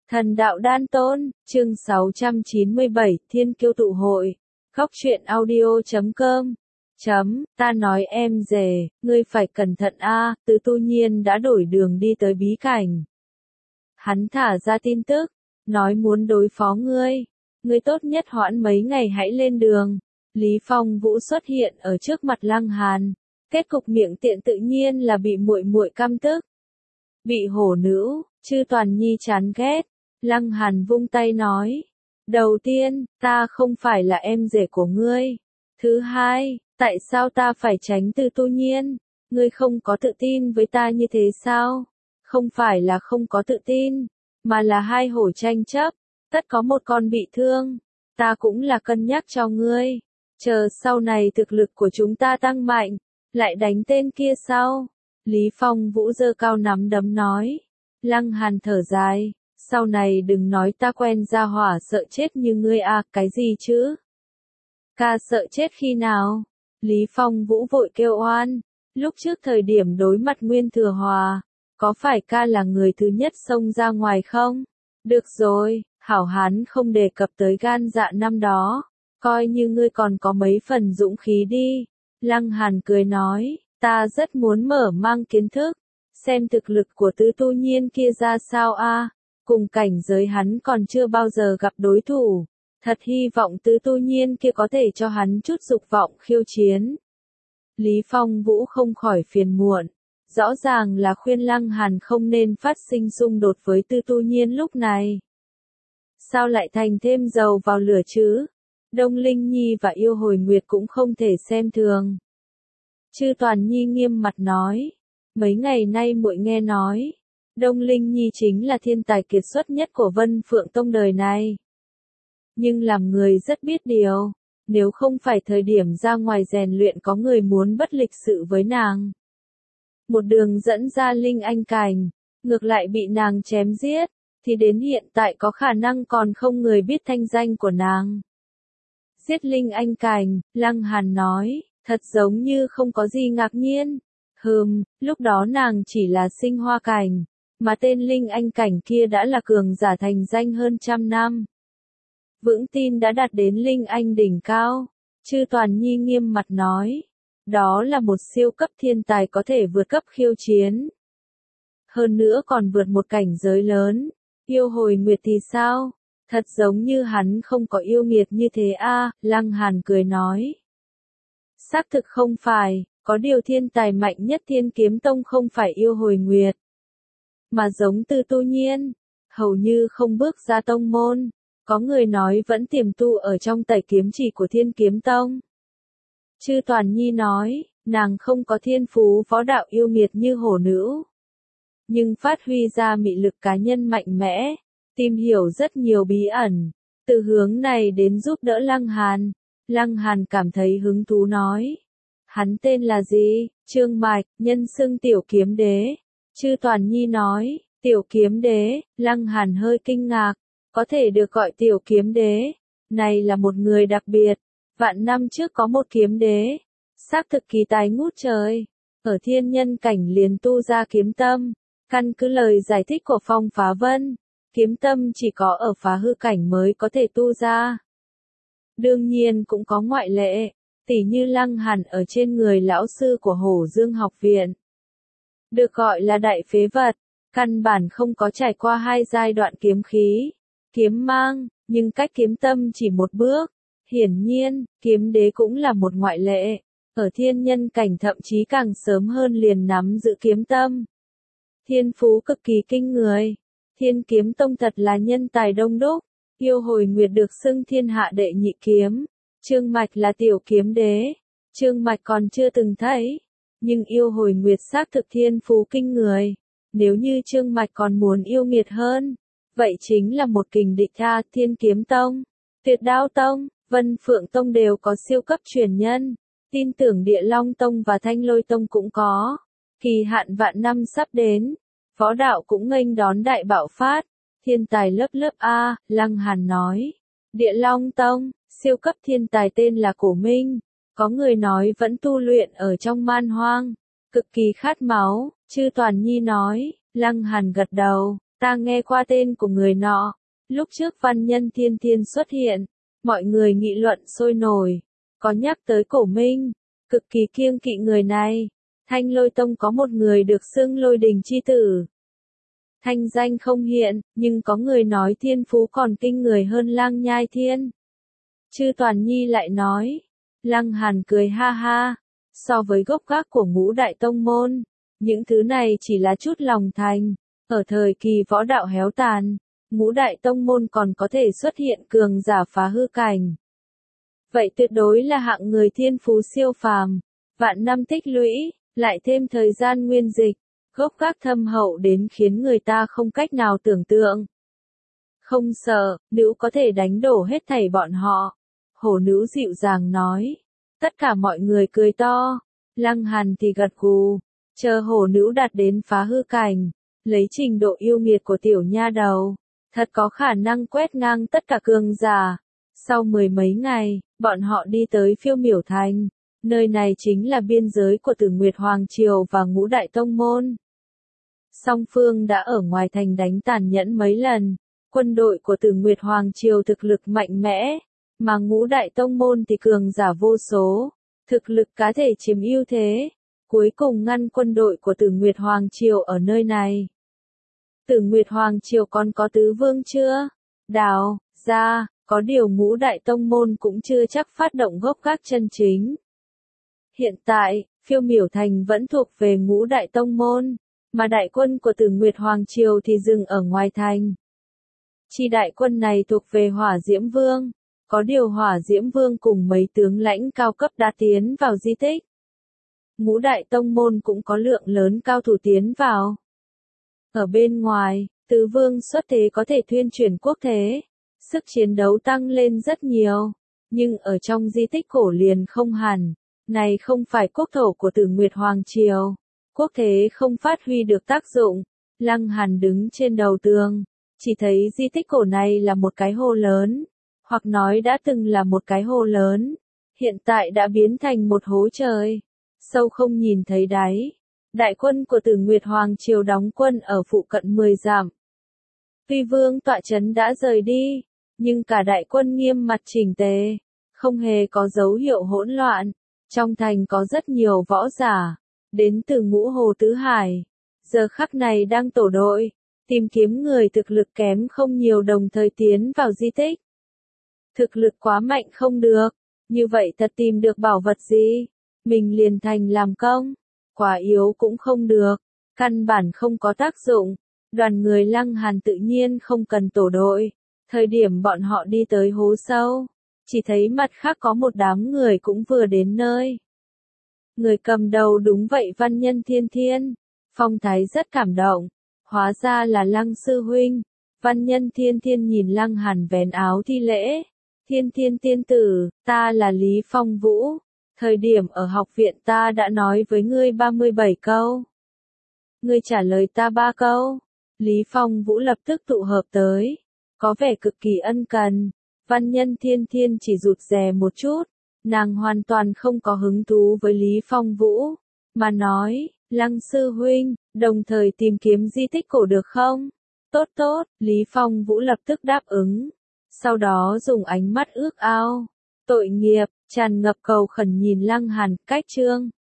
Thần đạo đan tôn, chương 697, Thiên Kiêu tụ hội. Góc truyện audio.com. Ta nói em rể, ngươi phải cẩn thận a, Tứ Tu Nhiên đã đổi đường đi tới bí cảnh. Hắn thả ra tin tức, nói muốn đối phó ngươi. Ngươi tốt nhất hoãn mấy ngày hãy lên đường. Lý Phong Vũ xuất hiện ở trước mặt Lăng Hàn. Kết cục miệng tiện tự nhiên là bị muội muội căm tức. Bị hổ nữ, Chư Toàn Nhi chán ghét. Lăng Hàn vung tay nói. Đầu tiên, ta không phải là em rể của ngươi. Thứ hai, tại sao ta phải tránh Từ Tu Nhiên? Ngươi không có tự tin với ta như thế sao? Không phải là không có tự tin, mà là hai hổ tranh chấp, tất có một con bị thương. Ta cũng là cân nhắc cho ngươi. Chờ sau này thực lực của chúng ta tăng mạnh, lại đánh tên kia sau. Lý Phong Vũ giơ cao nắm đấm nói. Lăng Hàn thở dài. Sau này đừng nói ta quen gia hỏa sợ chết như ngươi à, cái gì chứ? Ca sợ chết khi nào? Lý Phong Vũ vội kêu oan. Lúc trước thời điểm đối mặt Nguyên Thừa Hòa, có phải ca là người thứ nhất xông ra ngoài không? Được rồi, hảo hán không đề cập tới gan dạ năm đó, coi như ngươi còn có mấy phần dũng khí đi. Lăng Hàn cười nói, ta rất muốn mở mang kiến thức, xem thực lực của Tứ Tu Nhiên kia ra sao a. Cùng cảnh giới hắn còn chưa bao giờ gặp đối thủ, thật hy vọng Tứ Tu Nhiên kia có thể cho hắn chút dục vọng khiêu chiến. Lý Phong Vũ không khỏi phiền muộn, rõ ràng là khuyên Lăng Hàn không nên phát sinh xung đột với Tứ Tu Nhiên lúc này. Sao lại thành thêm dầu vào lửa chứ? Đông Linh Nhi và Yêu Hồi Nguyệt cũng không thể xem thường. Chư Toàn Nhi nghiêm mặt nói, mấy ngày nay muội nghe nói, Đông Linh Nhi chính là thiên tài kiệt xuất nhất của Vân Phượng Tông đời này. Nhưng làm người rất biết điều, nếu không phải thời điểm ra ngoài rèn luyện có người muốn bất lịch sự với nàng. Một đường dẫn ra Linh Anh Cảnh, ngược lại bị nàng chém giết, thì đến hiện tại có khả năng còn không người biết thanh danh của nàng. Giết Linh Anh Cảnh, Lăng Hàn nói, thật giống như không có gì ngạc nhiên. Lúc đó nàng chỉ là sinh hoa cảnh, mà tên Linh Anh Cảnh kia đã là cường giả thành danh hơn trăm năm. Vững tin đã đạt đến Linh Anh đỉnh cao. Chư Toàn Nhi nghiêm mặt nói, đó là một siêu cấp thiên tài có thể vượt cấp khiêu chiến. Hơn nữa còn vượt một cảnh giới lớn. Yêu Hồi Nguyệt thì sao? Thật giống như hắn không có yêu nghiệt như thế a. Lăng Hàn cười nói. Xác thực không phải, có điều thiên tài mạnh nhất Thiên Kiếm Tông không phải Yêu Hồi Nguyệt, mà giống Từ Tu Nhiên, hầu như không bước ra tông môn, có người nói vẫn tiềm tu ở trong tẩy kiếm chỉ của Thiên Kiếm Tông. Chư Toàn Nhi nói, nàng không có thiên phú võ đạo yêu nghiệt như hổ nữ, nhưng phát huy ra mị lực cá nhân mạnh mẽ, tìm hiểu rất nhiều bí ẩn, từ hướng này đến giúp đỡ Lăng Hàn. Lăng Hàn cảm thấy hứng thú nói, hắn tên là gì? Trương Mạch, nhân xưng Tiểu Kiếm Đế. Chư Toàn Nhi nói, Tiểu Kiếm Đế. Lăng Hàn hơi kinh ngạc, có thể được gọi Tiểu Kiếm Đế, này là một người đặc biệt. Vạn năm trước có một kiếm đế, xác thực kỳ tài ngút trời, ở thiên nhân cảnh liền tu ra kiếm tâm. Căn cứ lời giải thích của Phong Phá Vân, kiếm tâm chỉ có ở phá hư cảnh mới có thể tu ra. Đương nhiên cũng có ngoại lệ, tỉ như Lăng Hàn ở trên người lão sư của Hổ Dương học viện. Được gọi là đại phế vật, căn bản không có trải qua hai giai đoạn kiếm khí, kiếm mang, nhưng cách kiếm tâm chỉ một bước. Hiển nhiên, kiếm đế cũng là một ngoại lệ, ở thiên nhân cảnh thậm chí càng sớm hơn liền nắm giữ kiếm tâm. Thiên phú cực kỳ kinh người, Thiên Kiếm Tông thật là nhân tài đông đúc. Yêu Hồi Nguyệt được xưng thiên hạ đệ nhị kiếm, Trương Mạch là Tiểu Kiếm Đế, Trương Mạch còn chưa từng thấy, nhưng Yêu Hồi Nguyệt xác thực thiên phú kinh người. Nếu như Trương Mạch còn muốn yêu nghiệt hơn, vậy chính là một kình địch tha. Thiên Kiếm Tông, Tuyệt Đao Tông, Vân Phượng Tông đều có siêu cấp truyền nhân, tin tưởng Địa Long Tông và Thanh Lôi Tông cũng có. Kỳ hạn vạn năm sắp đến, võ đạo cũng nghênh đón đại bạo phát, thiên tài lớp lớp a. Lăng Hàn nói, Địa Long Tông, siêu cấp thiên tài tên là Cổ Minh, có người nói vẫn tu luyện ở trong man hoang, cực kỳ khát máu. Chư Toàn Nhi nói. Lăng Hàn gật đầu, Ta nghe qua tên của người nọ. Lúc trước Văn Nhân Thiên Thiên xuất hiện, mọi người nghị luận sôi nổi. Có nhắc tới Cổ Minh, cực kỳ kiêng kỵ người này. Thanh Lôi Tông có một người được xưng Lôi Đình chi tử. Thanh danh không hiện, nhưng có người nói thiên phú còn kinh người hơn Lang Nhai Thiên. Chư Toàn Nhi lại nói. Lăng Hàn cười ha ha. So với gốc gác của Ngũ Đại Tông môn, những thứ này chỉ là chút lòng thành. Ở thời kỳ võ đạo héo tàn, Ngũ Đại Tông môn còn có thể xuất hiện cường giả phá hư cảnh. Vậy tuyệt đối là hạng người thiên phú siêu phàm. Vạn năm tích lũy, lại thêm thời gian nguyên dịch, gốc gác thâm hậu đến khiến người ta không cách nào tưởng tượng. Không sợ, nữ có thể đánh đổ hết thảy bọn họ. Hổ nữ dịu dàng nói. Tất cả mọi người cười to. Lăng Hàn thì gật gù. Chờ hổ nữ đạt đến phá hư cảnh. Lấy trình độ yêu nghiệt của tiểu nha đầu. Thật có khả năng quét ngang tất cả cường giả. Sau 10 mấy ngày, bọn họ đi tới Phiêu Miểu Thành. Nơi này chính là biên giới của Tử Nguyệt Hoàng Triều và Ngũ Đại Tông môn. Song phương đã ở ngoài thành đánh tàn nhẫn mấy lần. Quân đội của Tử Nguyệt Hoàng Triều thực lực mạnh mẽ, mà Ngũ Đại Tông môn thì cường giả vô số, thực lực cá thể chiếm ưu thế, cuối cùng ngăn quân đội của Tử Nguyệt Hoàng Triều ở nơi này. Tử Nguyệt Hoàng Triều còn có tứ vương chưa? Đào, ra, có điều Ngũ Đại Tông môn cũng chưa chắc phát động gốc gác chân chính. Hiện tại, Phiêu Miểu Thành vẫn thuộc về Ngũ Đại Tông môn, mà đại quân của Tử Nguyệt Hoàng Triều thì dừng ở ngoài thành. Chi đại quân này thuộc về Hỏa Diễm Vương, có điều Hỏa Diễm Vương cùng mấy tướng lãnh cao cấp đã tiến vào di tích. Ngũ Đại Tông môn cũng có lượng lớn cao thủ tiến vào. Ở bên ngoài, tứ vương xuất thế có thể thuyên chuyển quốc thế, sức chiến đấu tăng lên rất nhiều, nhưng ở trong di tích cổ liền không hẳn. Này không phải quốc thổ của Tử Nguyệt Hoàng Triều, quốc thế không phát huy được tác dụng. Lăng Hàn đứng trên đầu tường, chỉ thấy di tích cổ này là một cái hồ lớn, hoặc nói đã từng là một cái hồ lớn, hiện tại đã biến thành một hố trời, sâu không nhìn thấy đáy. Đại quân của Tử Nguyệt Hoàng Triều đóng quân ở phụ cận 10 dặm. Tuy vương tọa trấn đã rời đi, nhưng cả đại quân nghiêm mặt chỉnh tề, không hề có dấu hiệu hỗn loạn. Trong thành có rất nhiều võ giả, đến từ Ngũ Hồ Tứ Hải, giờ khắc này đang tổ đội, tìm kiếm người thực lực kém không nhiều đồng thời tiến vào di tích. Thực lực quá mạnh không được, như vậy thật tìm được bảo vật gì, mình liền thành làm công, quá yếu cũng không được, căn bản không có tác dụng. Đoàn người Lăng Hàn tự nhiên không cần tổ đội, thời điểm bọn họ đi tới hố sâu. Chỉ thấy mặt khác có một đám người cũng vừa đến nơi. Người cầm đầu đúng vậy Văn Nhân Thiên Thiên. Phong thái rất cảm động. Hóa ra là Lăng sư huynh. Văn Nhân Thiên Thiên nhìn Lăng Hàn vén áo thi lễ. Thiên Thiên tiên tử, ta là Lý Phong Vũ. Thời điểm ở học viện ta đã nói với ngươi 37 câu. Ngươi trả lời ta 3 câu. Lý Phong Vũ lập tức tụ hợp tới. Có vẻ cực kỳ ân cần. Văn Nhân Thiên Thiên chỉ rụt rè một chút, nàng hoàn toàn không có hứng thú với Lý Phong Vũ, mà nói, Lăng sư huynh, đồng thời tìm kiếm di tích cổ được không? Tốt tốt, Lý Phong Vũ lập tức đáp ứng, sau đó dùng ánh mắt ước ao, tội nghiệp, tràn ngập cầu khẩn nhìn Lăng Hàn, cách trương.